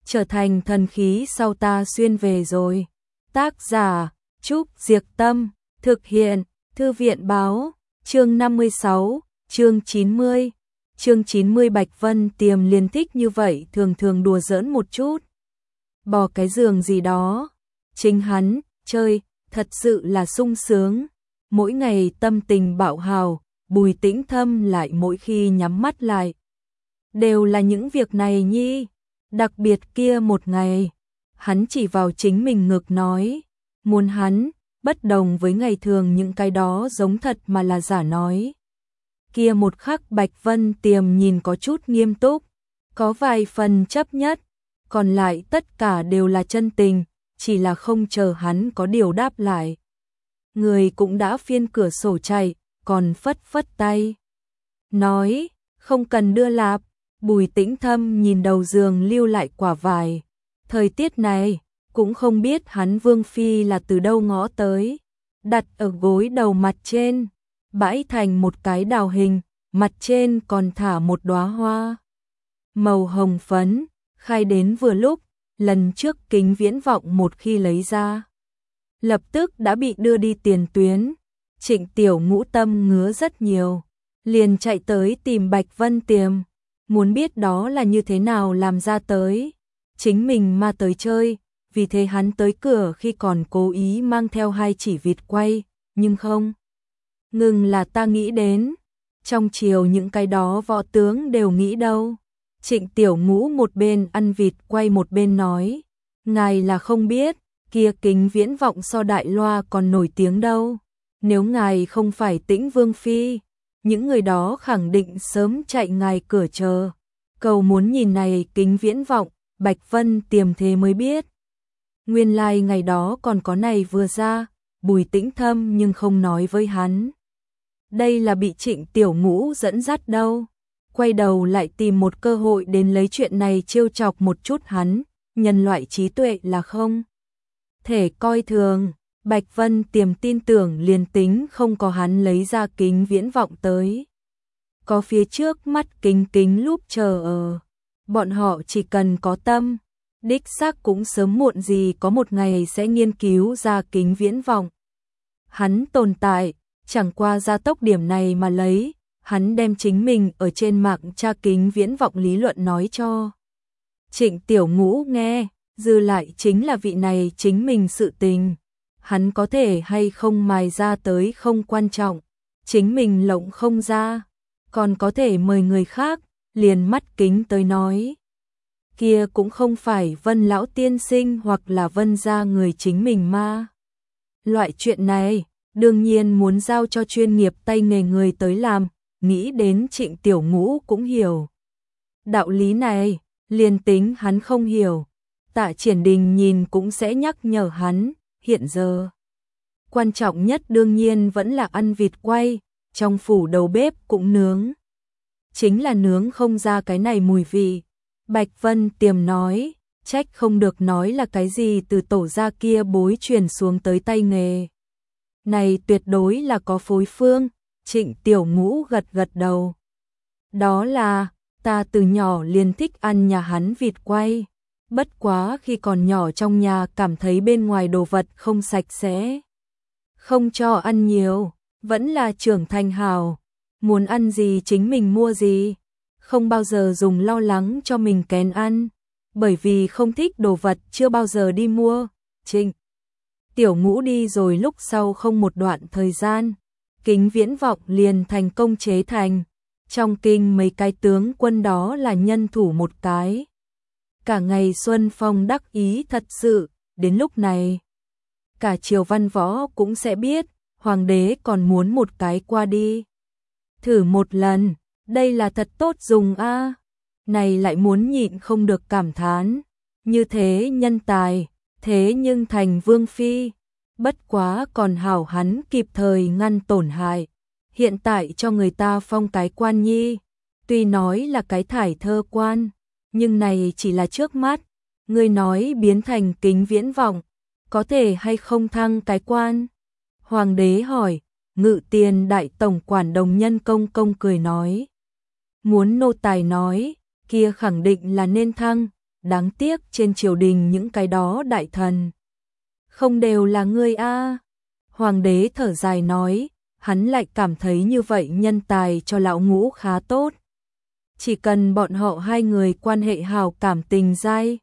trở thành thần khí sau ta xuyên về rồi. Tác giả Trúc Diệc Tâm, thực hiện Thư viện Báo, chương 56, chương 90. Chương 90 Bạch Vân Tiềm liền thích như vậy, thường thường đùa giỡn một chút. Bò cái giường gì đó, chính hắn chơi thật sự là sung sướng. Mỗi ngày tâm tình bạo hào, Bùi Tĩnh Thâm lại mỗi khi nhắm mắt lại đều là những việc này nhi. Đặc biệt kia một ngày, hắn chỉ vào chính mình ngực nói, muốn hắn, bất đồng với ngày thường những cái đó giống thật mà là giả nói. Kia một khắc Bạch Vân Tiềm nhìn có chút nghiêm túc, có vài phần chấp nhất, còn lại tất cả đều là chân tình, chỉ là không chờ hắn có điều đáp lại. Người cũng đã phiên cửa sổ chạy, còn phất phất tay. Nói, không cần đưa lạp. Bùi Tĩnh Thâm nhìn đầu giường lưu lại quả vải. Thời tiết này, cũng không biết hắn Vương Phi là từ đâu ngõ tới. Đặt ở gối đầu mặt trên, bãi thành một cái đào hình, mặt trên còn thả một đóa hoa màu hồng phấn, khai đến vừa lúc. Lần trước kính viễn vọng một khi lấy ra, lập tức đã bị đưa đi tiền tuyến. Trịnh Tiểu Ngũ tâm ngứa rất nhiều, liền chạy tới tìm Bạch Vân Tiềm, muốn biết đó là như thế nào làm ra tới. Chính mình mà tới chơi, vì thế hắn tới cửa khi còn cố ý mang theo 2 chỉ vịt quay, nhưng không ngừng là ta nghĩ đến, trong chiều những cái đó võ tướng đều nghĩ đâu. Trịnh Tiểu Ngũ một bên ăn vịt quay một bên nói, ngài là không biết, kia kính viễn vọng so đại loa còn nổi tiếng đâu. Nếu ngài không phải Tĩnh Vương Phi, những người đó khẳng định sớm chạy ngài cửa chờ. Cầu muốn nhìn này kính viễn vọng, Bạch Vân Tiềm thế mới biết. Nguyên lai ngày đó còn có này vừa ra, Bùi Tĩnh Thâm nhưng không nói với hắn. Đây là bị Trịnh Tiểu Ngũ dẫn dắt đâu. Quay đầu lại tìm một cơ hội đến lấy chuyện này trêu chọc một chút hắn, nhân loại trí tuệ là không thể coi thường. Bạch Vân Tiềm tin tưởng liền tính không có hắn lấy ra kính viễn vọng tới, có phía trước mắt kính lúp chờ ở. Bọn họ chỉ cần có tâm, đích xác cũng sớm muộn gì có một ngày sẽ nghiên cứu ra kính viễn vọng. Hắn tồn tại, chẳng qua gia tốc điểm này mà lấy. Hắn đem chính mình ở trên mạng tra kính viễn vọng lý luận nói cho Trịnh Tiểu Ngũ nghe, dư lại chính là vị này chính mình sự tình. Hắn có thể hay không mài ra tới không quan trọng, chính mình lộng không ra, còn có thể mời người khác, liền mắt kính tới nói. Kia cũng không phải Vân Lão Tiên Sinh hoặc là Vân gia người chính mình mà. Loại chuyện này, đương nhiên muốn giao cho chuyên nghiệp tay nghề người tới làm. Nghĩ đến Trịnh Tiểu Ngũ cũng hiểu đạo lý này, liền tính hắn không hiểu, Tạ Triển Đình nhìn cũng sẽ nhắc nhở hắn. Hiện giờ quan trọng nhất đương nhiên vẫn là ăn vịt quay, trong phủ đầu bếp cũng nướng, chính là nướng không ra cái này mùi vị. Bạch Vân Tiềm nói, trách không được nói là cái gì từ tổ gia kia bối truyền xuống tới tay nghề. Này tuyệt đối là có phối phương. Trịnh Tiểu Ngũ gật gật đầu. Đó là, ta từ nhỏ liền thích ăn nhà hắn vịt quay. Bất quá khi còn nhỏ trong nhà cảm thấy bên ngoài đồ vật không sạch sẽ, không cho ăn nhiều, vẫn là trưởng thành hào. Muốn ăn gì chính mình mua gì, không bao giờ dùng lo lắng cho mình kén ăn, bởi vì không thích đồ vật chưa bao giờ đi mua. Trịnh Tiểu Ngũ đi rồi lúc sau không một đoạn thời gian, kính viễn vọng liền thành công chế thành. Trong kinh mấy cái tướng quân đó là nhân thủ một cái. Cả ngày Xuân Phong đắc ý thật sự, đến lúc này cả triều văn võ cũng sẽ biết, hoàng đế còn muốn một cái qua đi thử một lần, đây là thật tốt dùng a. Này lại muốn nhịn không được cảm thán, như thế nhân tài, thế nhưng thành vương phi. Bất quá còn hảo hắn kịp thời ngăn tổn hại. Hiện tại cho người ta phong cái quan nhi, tuy nói là cái thải thơ quan, nhưng này chỉ là trước mắt. Người nói biến thành kính viễn vọng, có thể hay không thăng cái quan? Hoàng đế hỏi. Ngự tiền đại tổng quản Đồng Nhân Công Công cười nói, muốn nô tài nói, kia khẳng định là nên thăng. đáng tiếc trên triều đình những cái đó đại thần không đều là ngươi a. Hoàng đế thở dài nói, hắn lại cảm thấy như vậy nhân tài cho lão Ngũ khá tốt. Chỉ cần bọn họ hai người quan hệ hào cảm tình dai,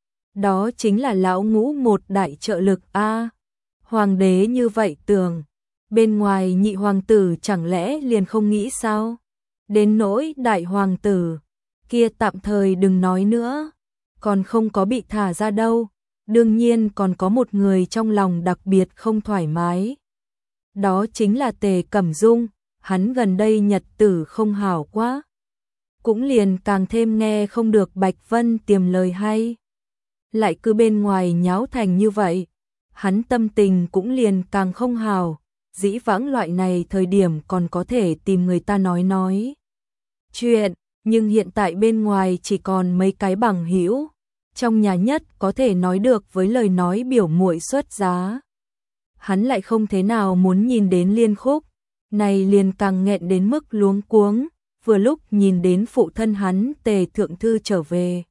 đó chính là lão Ngũ một đại trợ lực a. Hoàng đế như vậy tưởng, bên ngoài nhị hoàng tử chẳng lẽ liền không nghĩ sao? Đến nỗi đại hoàng tử, kia tạm thời đừng nói nữa, còn không có bị thả ra đâu, đương nhiên còn có một người trong lòng đặc biệt không thoải mái. Đó chính là Tề Cẩm Dung, hắn gần đây nhật tử không hảo quá. Cũng liền càng thêm nghe không được Bạch Vân Tiềm lời hay. Lại cứ bên ngoài nháo thành như vậy, hắn tâm tình cũng liền càng không hảo, dĩ vãng loại này thời điểm còn có thể tìm người ta nói chuyện, nhưng hiện tại bên ngoài chỉ còn mấy cái bằng hữu, trong nhà nhất có thể nói được với lời nói biểu muội xuất giá. Hắn lại không thế nào muốn nhìn đến Liên Khúc, này liền càng nghẹn đến mức luống cuống, vừa lúc nhìn đến phụ thân hắn Tề Thượng Thư trở về.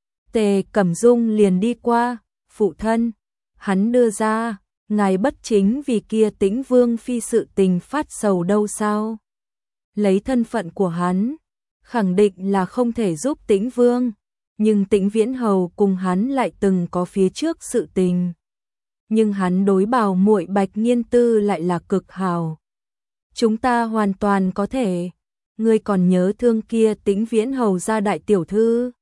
Tề Cẩm Dung liền đi qua, phụ thân, hắn đưa ra, ngài bất chính vì kia Tĩnh Vương phi sự tình phát sầu đâu sao? Lấy thân phận của hắn, khẳng định là không thể giúp Tĩnh Vương, nhưng Tĩnh Viễn Hầu cùng hắn lại từng có phía trước sự tình. Nhưng hắn đối bảo muội Bạch Nghiên Tư lại là cực hảo. Chúng ta hoàn toàn có thể, ngươi còn nhớ thương kia Tĩnh Viễn Hầu gia đại tiểu thư.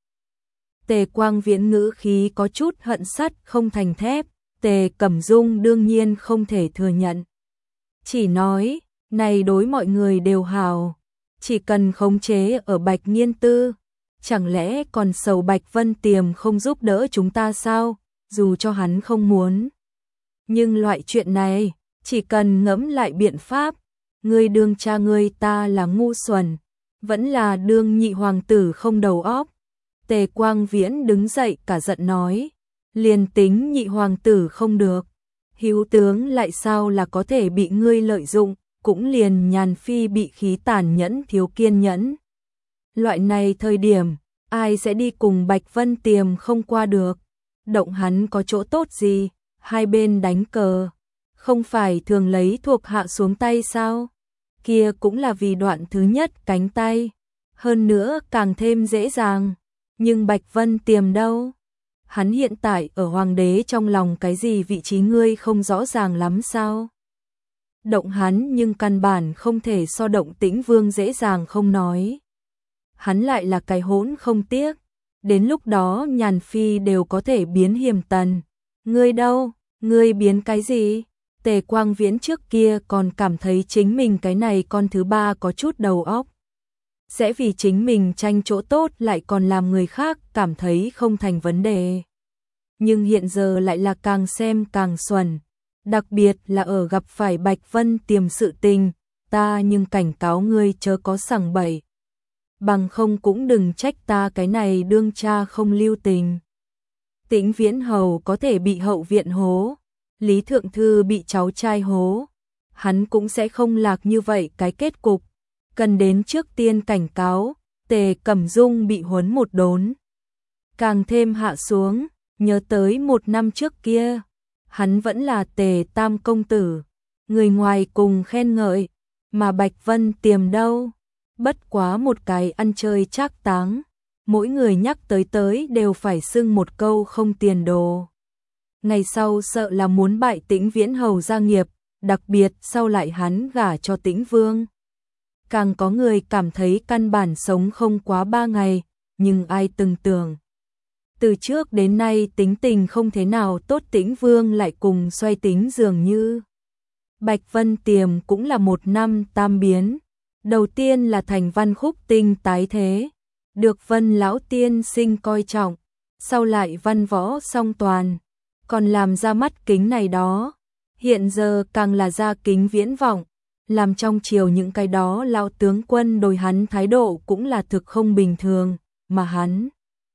Tề Quang Viễn ngữ khí có chút hận sắt không thành thép, Tề Cẩm Dung đương nhiên không thể thừa nhận. Chỉ nói, này đối mọi người đều hảo, chỉ cần khống chế ở Bạch Nghiên Tư, chẳng lẽ còn sầu Bạch Vân Tiềm không giúp đỡ chúng ta sao, dù cho hắn không muốn. Nhưng loại chuyện này, chỉ cần ngẫm lại biện pháp, ngươi đương cha ngươi ta là ngu xuẩn, vẫn là đương nhị hoàng tử không đầu óc. Tề Quang Viễn đứng dậy cả giận nói, liền tính nhị hoàng tử không được, hữu tướng lại sao là có thể bị ngươi lợi dụng, cũng liền Nhàn Phi bị khí tàn nhẫn thiếu kiên nhẫn. Loại này thời điểm, ai sẽ đi cùng Bạch Vân Tiềm không qua được, động hắn có chỗ tốt gì, hai bên đánh cờ, không phải thường lấy thuộc hạ xuống tay sao, kia cũng là vì đoạn thứ nhất cánh tay, hơn nữa càng thêm dễ dàng, nhưng Bạch Vân Tiềm đâu? Hắn hiện tại ở hoàng đế trong lòng cái gì vị trí ngươi không rõ ràng lắm sao? Động hắn nhưng căn bản không thể so động Tĩnh Vương dễ dàng không nói. Hắn lại là cái hỗn không tiếc, đến lúc đó Nhàn Phi đều có thể biến hiểm tần. Ngươi đâu? Ngươi biến cái gì? Tề Quang Viễn trước kia còn cảm thấy chính mình cái này con thứ ba có chút đầu óc. Sẽ vì chính mình tranh chỗ tốt lại còn làm người khác cảm thấy không thành vấn đề. Nhưng hiện giờ lại là càng xem càng xuẩn. Đặc biệt là ở gặp phải Bạch Vân Tiềm sự tình, ta nhưng cảnh cáo ngươi chớ có sằng bậy. Bằng không cũng đừng trách ta cái này đương cha không lưu tình. Tĩnh Viễn Hầu có thể bị hậu viện hố, Lý Thượng Thư bị cháu trai hố, hắn cũng sẽ không lạc như vậy cái kết cục. Cần đến trước tiên cảnh cáo, Tề Cẩm Dung bị huấn một đốn. Càng thêm hạ xuống, nhớ tới một năm trước kia, hắn vẫn là Tề Tam Công Tử, người ngoài cùng khen ngợi, mà Bạch Vân Tiềm đâu, bất quá một cái ăn chơi trác táng, mỗi người nhắc tới đều phải xưng một câu không tiền đồ. Ngày sau sợ là muốn bại Tĩnh Viễn Hầu gia nghiệp, đặc biệt sau lại hắn gả cho Tĩnh Vương. Càng có người cảm thấy căn bản sống không quá 3 ngày, nhưng ai từng tưởng. Từ trước đến nay tính tình không thế nào tốt Tĩnh Vương lại cùng xoay tính dường như. Bạch Vân Tiềm cũng là một năm tam biến. Đầu tiên là thành Văn Khúc Tinh tái thế, được Vân Lão Tiên Sinh coi trọng, sau lại văn võ song toàn, còn làm ra mắt kính này đó, hiện giờ càng là ra kính viễn vọng, làm trong triều những cái đó lão tướng quân đối hắn thái độ cũng là thực không bình thường, mà hắn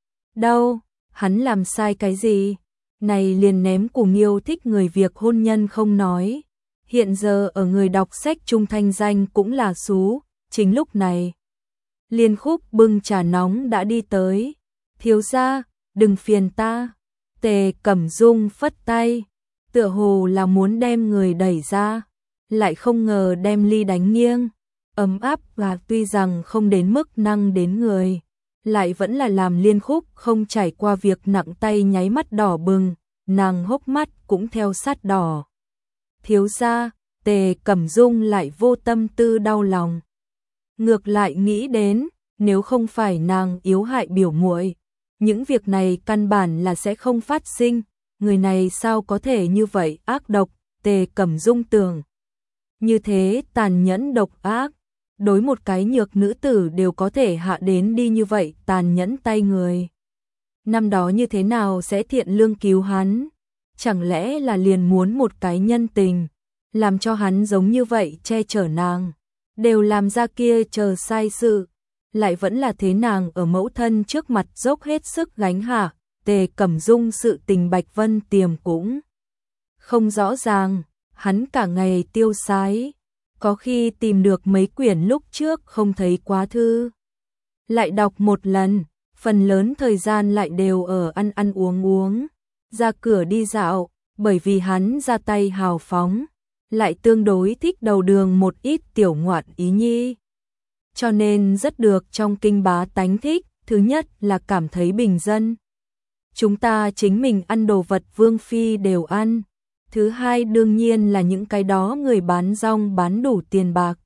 đâu, hắn làm sai cái gì, này liền ném cùng yêu thích người việc hôn nhân không nói, hiện giờ ở người đọc sách trung thanh danh cũng là xú. Chính lúc này, Liên Khúc bưng trà nóng đã đi tới. Thiếu gia, đừng phiền ta. Tề Cẩm Dung phất tay, tựa hồ là muốn đem người đẩy ra, lại không ngờ đem ly đánh nghiêng. Ấm áp và tuy rằng không đến mức năng đến người, lại vẫn là làm liên khúc không trải qua việc nặng tay nháy mắt đỏ bừng, nàng hốc mắt cũng theo sát đỏ. Thiếu gia, Tề Cẩm Dung lại vô tâm tư đau lòng. Ngược lại nghĩ đến, nếu không phải nàng yếu hại biểu muội, những việc này căn bản là sẽ không phát sinh, người này sao có thể như vậy ác độc. Tề Cẩm Dung tưởng, như thế tàn nhẫn độc ác, đối một cái nhược nữ tử đều có thể hạ đến đi như vậy tàn nhẫn tay người. Năm đó như thế nào sẽ thiện lương cứu hắn, chẳng lẽ là liền muốn một cái nhân tình, làm cho hắn giống như vậy che chở nàng, đều làm ra kia chờ sai sự, lại vẫn là thế nàng ở mẫu thân trước mặt dốc hết sức gánh hạ. Tề Cẩm Dung sự tình Bạch Vân Tiềm cũng không rõ ràng, hắn cả ngày tiêu sái, có khi tìm được mấy quyển lúc trước không thấy quá thư, lại đọc một lần, phần lớn thời gian lại đều ở ăn ăn uống uống, ra cửa đi dạo, bởi vì hắn ra tay hào phóng, lại tương đối thích đầu đường một ít tiểu ngoạn ý nhi, cho nên rất được trong kinh bá tánh thích. Thứ nhất là cảm thấy bình dân, chúng ta chính mình ăn đồ vật vương phi đều ăn. Thứ hai đương nhiên là những cái đó người bán rong bán đủ tiền bạc.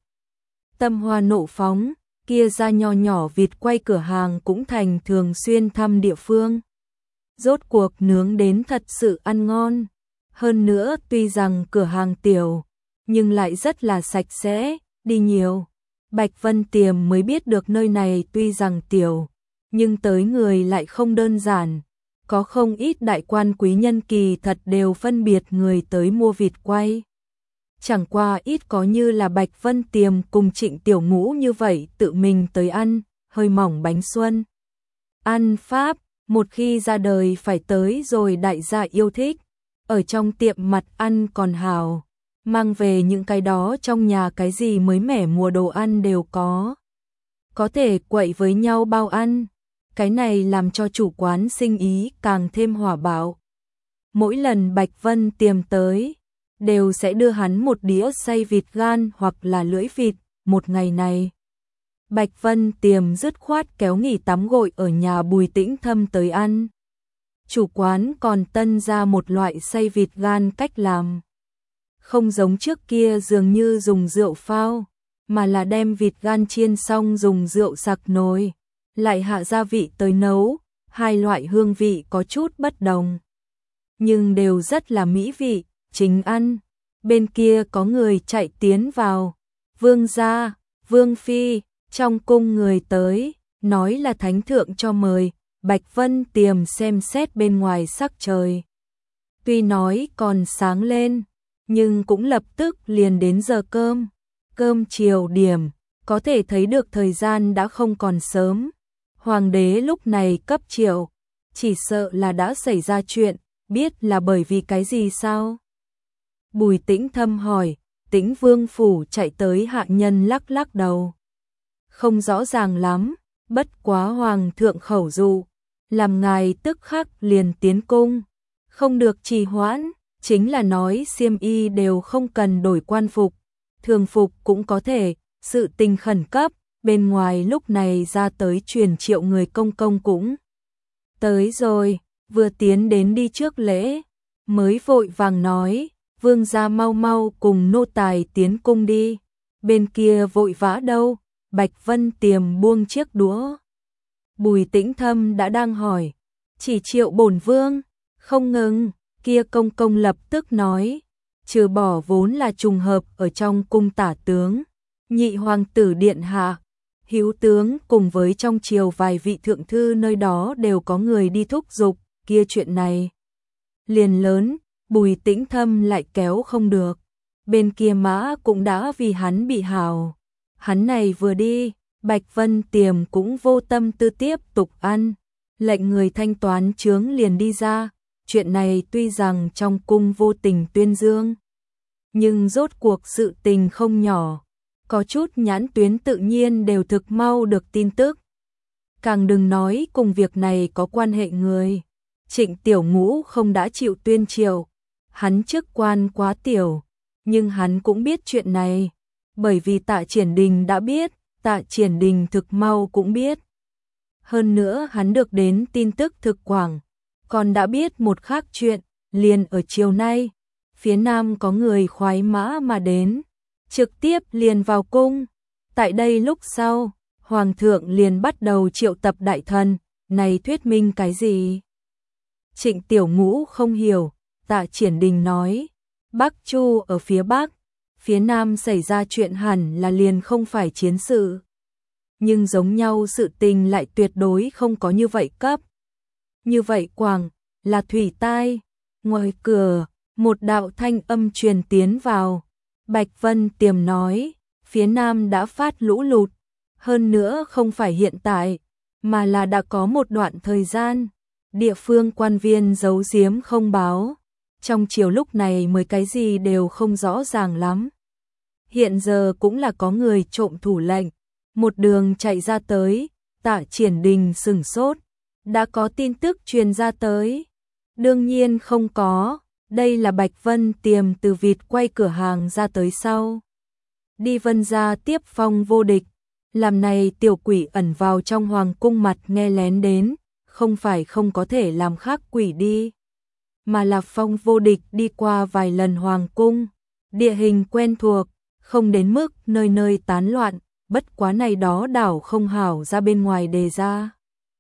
Tâm hoa nộ phóng, kia ra nho nhỏ vịt quay cửa hàng cũng thành thường xuyên thăm địa phương. Rốt cuộc nướng đến thật sự ăn ngon. Hơn nữa tuy rằng cửa hàng tiểu, nhưng lại rất là sạch sẽ, đi nhiều. Bạch Vân Tiềm mới biết được nơi này tuy rằng tiểu, nhưng tới người lại không đơn giản. Có không ít đại quan quý nhân kỳ thật đều phân biệt người tới mua vịt quay. Chẳng qua ít có như là Bạch Vân Tiềm cùng Trịnh Tiểu Ngũ như vậy tự mình tới ăn, hơi mỏng bánh xuân. Ăn Pháp, một khi ra đời phải tới rồi đại gia yêu thích. Ở trong tiệm mặt ăn còn hào, mang về những cái đó trong nhà cái gì mới mẻ mùa đồ ăn đều có. Có thể quậy với nhau bao ăn. Cái này làm cho chủ quán sinh ý càng thêm hỏa bạo. Mỗi lần Bạch Vân Tiềm tới, đều sẽ đưa hắn một đĩa xay vịt gan hoặc là lưỡi vịt. Một ngày này, Bạch Vân Tiềm dứt khoát kéo nghỉ tắm gội ở nhà Bùi Tĩnh Thâm tới ăn. Chủ quán còn tân ra một loại xay vịt gan cách làm. Không giống trước kia dường như dùng rượu phao, mà là đem vịt gan chiên xong dùng rượu sặc nồi, lại hạ gia vị tới nấu, hai loại hương vị có chút bất đồng. Nhưng đều rất là mỹ vị, chính ăn. Bên kia có người chạy tiến vào, vương gia, vương phi, trong cung người tới, nói là thánh thượng cho mời. Bạch Vân Tiềm xem xét bên ngoài sắc trời. Tuy nói còn sáng lên, nhưng cũng lập tức liền đến giờ cơm. Cơm chiều điểm, có thể thấy được thời gian đã không còn sớm. Hoàng đế lúc này cấp triệu, chỉ sợ là đã xảy ra chuyện, biết là bởi vì cái gì sao? Bùi Tĩnh Thâm hỏi, Tĩnh Vương phủ chạy tới hạ nhân lắc lắc đầu. Không rõ ràng lắm, bất quá hoàng thượng khẩu dụ, làm ngài tức khắc liền tiến cung, không được trì hoãn, chính là nói xiêm y đều không cần đổi quan phục, thường phục cũng có thể, sự tình khẩn cấp, bên ngoài lúc này ra tới truyền triệu người công công cũng tới rồi, vừa tiến đến đi trước lễ, mới vội vàng nói, vương gia mau mau cùng nô tài tiến cung đi, bên kia vội vã đâu? Bạch Vân Tiềm buông chiếc đũa. Bùi Tĩnh Thâm đã đang hỏi, chỉ triệu bổn vương, không ngừng, kia công công lập tức nói, trừ bỏ vốn là trùng hợp ở trong cung tả tướng, nhị hoàng tử điện hạ, hữu tướng cùng với trong triều vài vị thượng thư nơi đó đều có người đi thúc giục, kia chuyện này liền lớn, Bùi Tĩnh Thâm lại kéo không được, bên kia mã cũng đã vì hắn bị hào. Hắn này vừa đi, Bạch Vân Tiềm cũng vô tâm tư tiếp tục ăn, lệnh người thanh toán chướng liền đi ra, chuyện này tuy rằng trong cung vô tình tuyên dương, nhưng rốt cuộc sự tình không nhỏ, có chút nhãn tuyến tự nhiên đều thực mau được tin tức. càng đừng nói cùng việc này có quan hệ người. Trịnh Tiểu Ngũ không đã chịu tuyên triều, hắn chức quan quá tiểu, nhưng hắn cũng biết chuyện này, bởi vì Tạ Triển Đình đã biết, Tạ Triển Đình thực mau cũng biết. Hơn nữa hắn được đến tin tức thực quảng, còn đã biết một khác chuyện, liền ở chiều nay, phía nam có người khoái mã mà đến, trực tiếp liền vào cung. Tại đây lúc sau, Hoàng thượng liền bắt đầu triệu tập đại thần, này thuyết minh cái gì? Trịnh Tiểu Ngũ không hiểu, Tạ Triển Đình nói, Bắc Chu ở phía Bắc, phía Nam xảy ra chuyện hẳn là liền không phải chiến sự. Nhưng giống nhau sự tình lại tuyệt đối không có như vậy cấp. Như vậy quảng, là thủy tai. Ngoài cửa, một đạo thanh âm truyền tiến vào. Bạch Vân Tiềm nói, phía Nam đã phát lũ lụt. Hơn nữa không phải hiện tại, mà là đã có một đoạn thời gian. Địa phương quan viên giấu giếm không báo. Trong chiều lúc này mới cái gì đều không rõ ràng lắm. Hiện giờ cũng là có người trộm thủ lệnh. Một đường chạy ra tới, Tạ Triển Đình sửng sốt. Đã có tin tức truyền ra tới. Đương nhiên không có, đây là Bạch Vân Tiềm từ vịt quay cửa hàng ra tới sau. Đi Vân gia tiếp Phong Vô Địch. Làm này tiểu quỷ ẩn vào trong hoàng cung mặt nghe lén đến, không phải không có thể làm khác quỷ đi. Mà là Phong Vô Địch đi qua vài lần hoàng cung, địa hình quen thuộc, không đến mức nơi nơi tán loạn, bất quá này đó đảo không hảo ra bên ngoài đề ra.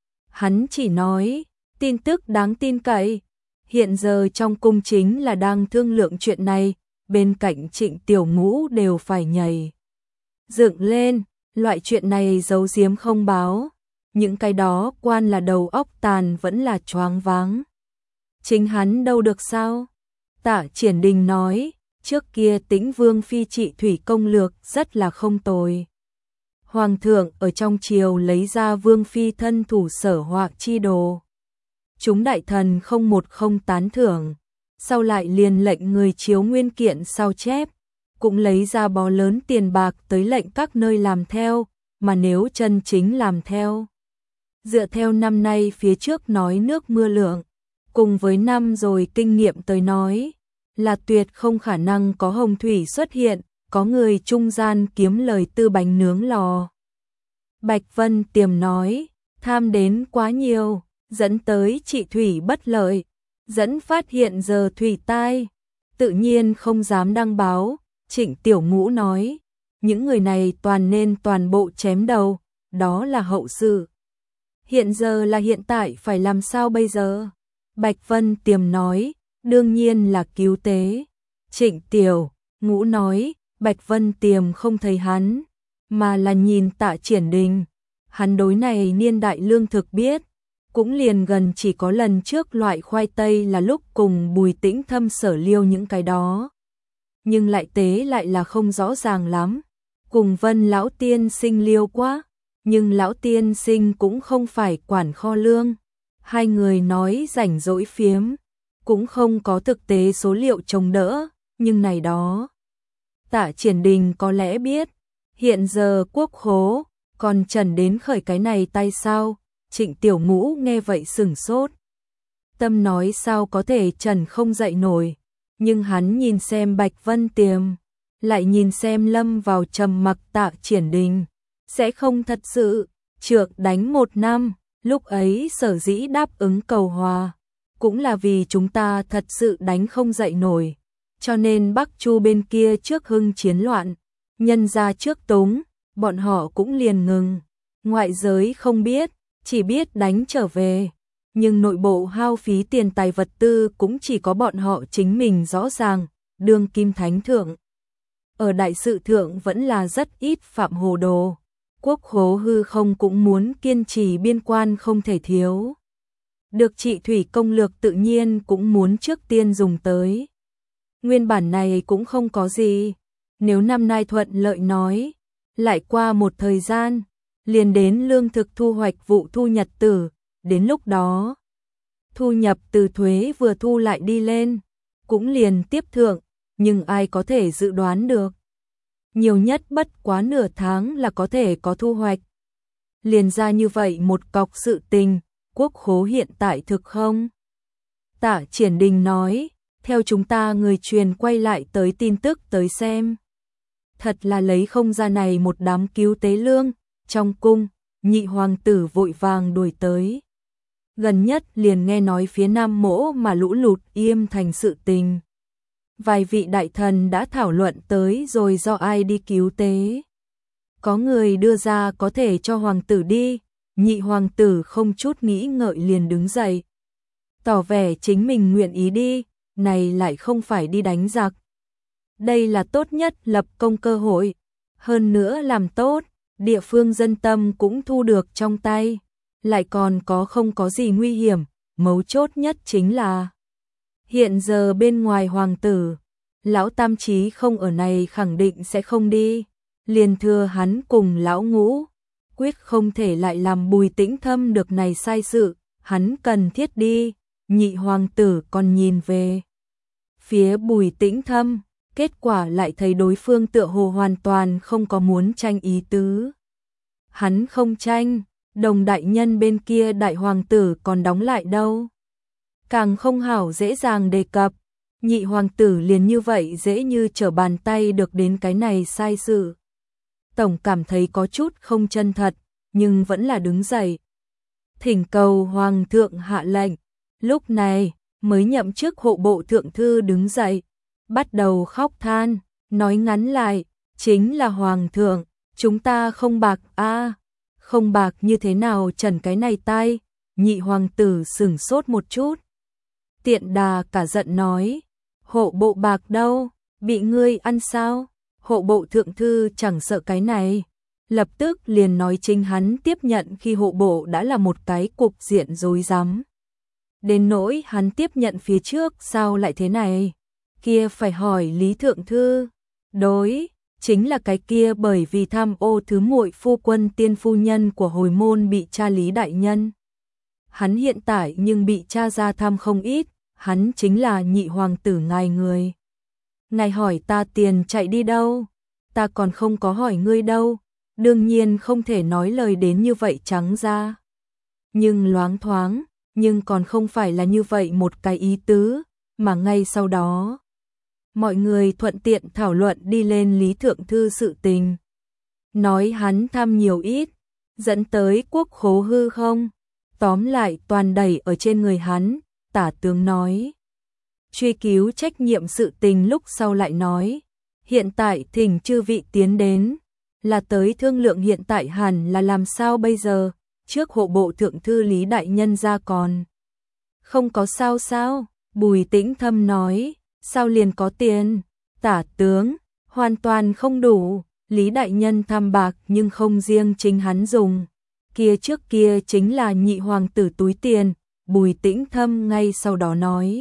Hắn chỉ nói, tin tức đáng tin cậy, hiện giờ trong cung chính là đang thương lượng chuyện này, bên cạnh Trịnh Tiểu Ngũ đều phải nhảy dựng lên, loại chuyện này giấu giếm không báo, những cái đó quan là đầu óc tàn vẫn là choáng váng. Chính hắn đâu được sao? Tạ Triển Đình nói, trước kia Tĩnh Vương phi trị thủy công lược rất là không tồi. Hoàng thượng ở trong triều lấy ra Vương phi thân thủ sở họa chi đồ. Chúng đại thần không một không tán thưởng, sau lại liền lệnh người chiếu nguyên kiện sao chép, cũng lấy ra bó lớn tiền bạc tới lệnh các nơi làm theo, mà nếu chân chính làm theo. Dựa theo năm nay phía trước nói nước mưa lượng, cùng với năm rồi kinh nghiệm tới nói, là tuyệt không khả năng có hồng thủy xuất hiện, có người trung gian kiếm lời từ bánh nướng lò. Bạch Vân Tiềm nói, tham đến quá nhiều, dẫn tới trị thủy bất lợi, dẫn phát hiện giờ thủy tai, tự nhiên không dám đăng báo. Trịnh Tiểu Ngũ nói, những người này toàn bộ chém đầu, đó là hậu sự. Hiện giờ là hiện tại phải làm sao bây giờ? Bạch Vân Tiềm nói, đương nhiên là cứu tế. Trịnh Tiểu Ngũ nói, Bạch Vân Tiềm không thấy hắn, mà là nhìn Tạ Triển Đình. Hắn đối này niên đại lương thực biết, cũng liền gần chỉ có lần trước loại khoai tây là lúc cùng Bùi Tĩnh Thâm sở liêu những cái đó. Nhưng lại tế lại là không rõ ràng lắm. Cùng Vân lão tiên sinh liêu quá, nhưng lão tiên sinh cũng không phải quản kho lương. Hai người nói rảnh rỗi phiếm, cũng không có thực tế số liệu chống đỡ, nhưng này đó. Tạ Triển Đình có lẽ biết, hiện giờ quốc khố, còn trần đến khởi cái này tay sao? Trịnh Tiểu Ngũ nghe vậy sửng sốt. Tâm nói sao có thể trần không dậy nổi, nhưng hắn nhìn xem Bạch Vân Tiềm, lại nhìn xem lâm vào trầm mặc Tạ Triển Đình, sẽ không thật sự trược đánh 1 năm, lúc ấy sở dĩ đáp ứng cầu hòa, cũng là vì chúng ta thật sự đánh không dậy nổi, cho nên Bắc Chu bên kia trước hưng chiến loạn, nhân ra trước tống, bọn họ cũng liền ngừng, ngoại giới không biết, chỉ biết đánh trở về. Nhưng nội bộ hao phí tiền tài vật tư cũng chỉ có bọn họ chính mình rõ ràng, đương kim thánh thượng. Ở đại sự thượng vẫn là rất ít phạm hồ đồ, quốc khố hư không cũng muốn kiên trì biên quan không thể thiếu. Được trị thủy công lược tự nhiên cũng muốn trước tiên dùng tới. Nguyên bản này cũng không có gì, nếu năm nay thuận lợi nói, lại qua một thời gian, liền đến lương thực thu hoạch vụ thu nhật tử. Đến lúc đó, thu nhập từ thuế vừa thu lại đi lên, cũng liền tiếp thượng, nhưng ai có thể dự đoán được. Nhiều nhất bất quá nửa tháng là có thể có thu hoạch. liền ra như vậy một cọc sự tình, quốc khố hiện tại thực không? Tạ Triển Đình nói, theo chúng ta người truyền quay lại tới tin tức tới xem. Thật là lấy không ra này một đám cứu tế lương, trong cung, nhị hoàng tử vội vàng đuổi tới. Gần nhất liền nghe nói phía Nam Mỗ mà lũ lụt Yêm Thành sự tình. Vài vị đại thần đã thảo luận tới rồi do ai đi cứu tế. Có người đưa ra có thể cho hoàng tử đi, nhị hoàng tử không chút nghĩ ngợi liền đứng dậy. Tỏ vẻ chính mình nguyện ý đi, này lại không phải đi đánh giặc. Đây là tốt nhất lập công cơ hội, hơn nữa làm tốt, địa phương dân tâm cũng thu được trong tay, lại còn không có gì nguy hiểm, mấu chốt nhất chính là hiện giờ bên ngoài hoàng tử, lão Tam Chí không ở này khẳng định sẽ không đi, liền thừa hắn cùng lão Ngũ, quyết không thể lại làm Bùi Tĩnh Thâm được này sai sự, hắn cần thiết đi, nhị hoàng tử còn nhìn về phía Bùi Tĩnh Thâm, kết quả lại thấy đối phương tựa hồ hoàn toàn không có muốn tranh ý tứ. Hắn không tranh, Đồng đại nhân bên kia đại hoàng tử còn đóng lại đâu. Càng không hảo dễ dàng đề cập, nhị hoàng tử liền như vậy dễ như trở bàn tay được đến cái này sai sự. Tổng cảm thấy có chút không chân thật, nhưng vẫn là đứng dậy. Thỉnh cầu hoàng thượng hạ lệnh, lúc này mới nhậm chức hộ bộ thượng thư đứng dậy, bắt đầu khóc than, nói ngắn lại, chính là hoàng thượng, chúng ta không bạc a, không bạc như thế nào trần cái này tai, nhị hoàng tử sửng sốt một chút. Tiện đà cả giận nói, hộ bộ bạc đâu, bị ngươi ăn sao? Hộ bộ thượng thư chẳng sợ cái này, lập tức liền nói chính hắn tiếp nhận khi hộ bộ đã là một cái cục diện rối rắm. Đến nỗi hắn tiếp nhận phía trước sao lại thế này? Kia phải hỏi Lý thượng thư. Đối, chính là cái kia bởi vì tham ô thứ muội phu quân tiên phu nhân của hồi môn bị cha Lý đại nhân. Hắn hiện tại nhưng bị cha ra tham không ít, hắn chính là nhị hoàng tử ngài người. Ngài hỏi ta tiền chạy đi đâu? Ta còn không có hỏi ngươi đâu, đương nhiên không thể nói lời đến như vậy trắng ra. Nhưng loáng thoáng, nhưng còn không phải là như vậy một cái ý tứ, mà ngay sau đó mọi người thuận tiện thảo luận đi lên Lý thượng thư sự tình. Nói hắn tham nhiều ít, dẫn tới quốc khố hư không, tóm lại toàn đẩy ở trên người hắn, tả tướng nói. Truy cứu trách nhiệm sự tình lúc sau lại nói, hiện tại thỉnh chư vị tiến đến, là tới thương lượng hiện tại hẳn là làm sao bây giờ, trước hộ bộ thượng thư Lý đại nhân ra còn. Không có sao sao, Bùi Tĩnh Thâm nói, sao liền có tiền, tả tướng, hoàn toàn không đủ, Lý đại nhân tham bạc nhưng không riêng chính hắn dùng, kia trước kia chính là nhị hoàng tử túi tiền, Bùi Tĩnh Thâm ngay sau đó nói.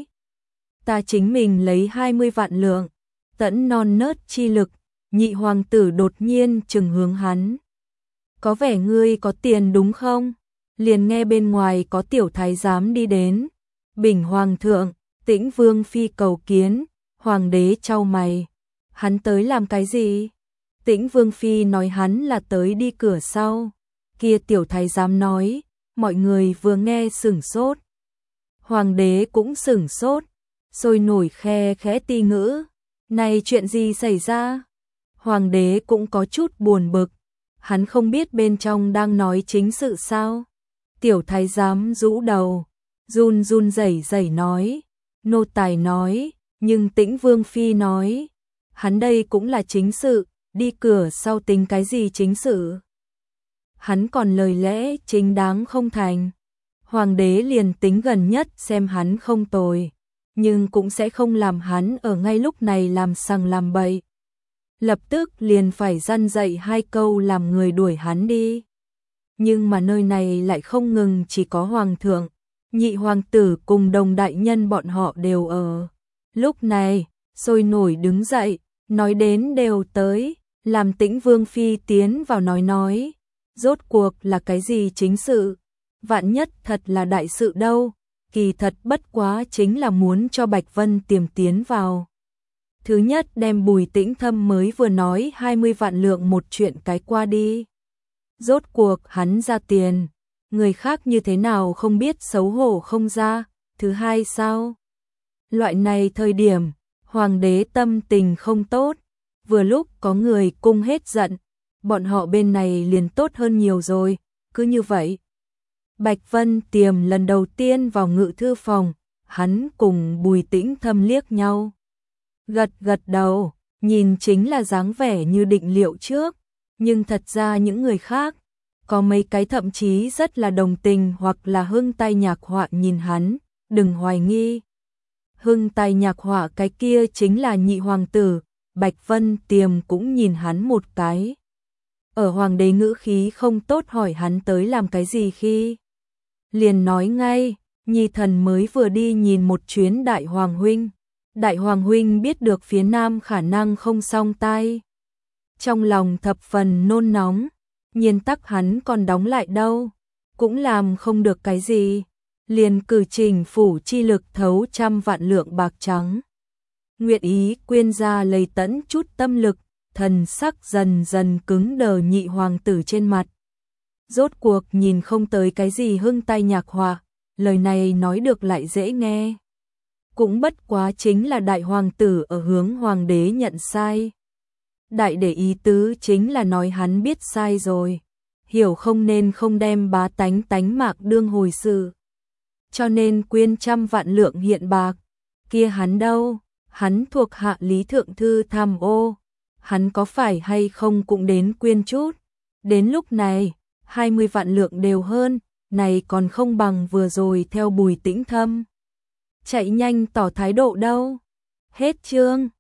Ta chính mình lấy 20 vạn lượng, tẫn non nớt chi lực, nhị hoàng tử đột nhiên trừng hướng hắn. Có vẻ ngươi có tiền đúng không? Liền nghe bên ngoài có tiểu thái giám đi đến. Bình hoàng thượng, Tĩnh vương phi cầu kiến, hoàng đế chau mày. Hắn tới làm cái gì? Tĩnh vương phi nói hắn là tới đi cửa sau. Kia tiểu thái giám nói, mọi người vừa nghe sửng sốt. Hoàng đế cũng sửng sốt, sôi nổi khe khẽ ti ngữ. Này chuyện gì xảy ra? Hoàng đế cũng có chút buồn bực. Hắn không biết bên trong đang nói chính sự sao? Tiểu thái giám rũ đầu, run run rẩy rẩy nói. Nô tài nói, nhưng Tĩnh vương phi nói. Hắn đây cũng là chính sự, đi cửa sau tính cái gì chính sự? Hắn còn lời lẽ chính đáng không thành. Hoàng đế liền tính gần nhất xem hắn không tồi, nhưng cũng sẽ không làm hắn ở ngay lúc này làm sằng làm bậy. Lập tức liền phải răn dạy 2 câu làm người đuổi hắn đi. Nhưng mà nơi này lại không ngừng chỉ có hoàng thượng, nhị hoàng tử cùng Đồng đại nhân bọn họ đều ở. Lúc này, sôi nổi đứng dậy, nói đến đều tới, làm Tĩnh vương phi tiến vào nói. Rốt cuộc là cái gì chính sự? Vạn nhất thật là đại sự đâu, kỳ thật bất quá chính là muốn cho Bạch Vân tiềm tiến vào. Thứ nhất đem Bùi Tĩnh Thâm mới vừa nói 20 vạn lượng một chuyện cái qua đi. Rốt cuộc hắn ra tiền, người khác như thế nào không biết xấu hổ không ra, thứ hai sao? Loại này thời điểm, hoàng đế tâm tình không tốt, vừa lúc có người cung hết giận, bọn họ bên này liền tốt hơn nhiều rồi, cứ như vậy. Bạch Vân Tiềm lần đầu tiên vào ngự thư phòng, hắn cùng Bùi Tĩnh Thâm liếc nhau. Gật gật đầu, nhìn chính là dáng vẻ như định liệu trước, nhưng thật ra những người khác, có mấy cái thậm chí rất là đồng tình hoặc là hưng tay nhạc họa nhìn hắn, đừng hoài nghi. Hưng tay nhạc họa cái kia chính là nhị hoàng tử, Bạch Vân Tiềm cũng nhìn hắn một cái. Ở hoàng đế ngữ khí không tốt hỏi hắn tới làm cái gì khi. Liền nói ngay, nhi thần mới vừa đi nhìn một chuyến đại hoàng huynh. Đại hoàng huynh biết được phía nam khả năng không song tai. Trong lòng thập phần nôn nóng, nhiên tắc hắn còn đóng lại đâu, cũng làm không được cái gì. Liền cử trình phủ chi lực thấu 100 vạn lượng bạc trắng. Nguyện ý quyên ra lấy tẫn chút tâm lực, thần sắc dần dần cứng đờ nhị hoàng tử trên mặt. Rốt cuộc nhìn không tới cái gì hưng tay nhạc họa, lời này nói được lại dễ nghe. Cũng bất quá chính là đại hoàng tử ở hướng hoàng đế nhận sai. Đại để ý tứ chính là nói hắn biết sai rồi, hiểu không nên không đem bá tánh tánh mạc đương hồi sự. Cho nên quyên 100 vạn lượng hiện bạc, kia hắn đâu, hắn thuộc hạ Lý Thượng Thư tham ô, hắn có phải hay không cũng đến quyên chút. Đến lúc này, 20 vạn lượng đều hơn, này còn không bằng vừa rồi theo Bùi Tĩnh Thâm. Chạy nhanh tỏ thái độ đâu. Hết chương.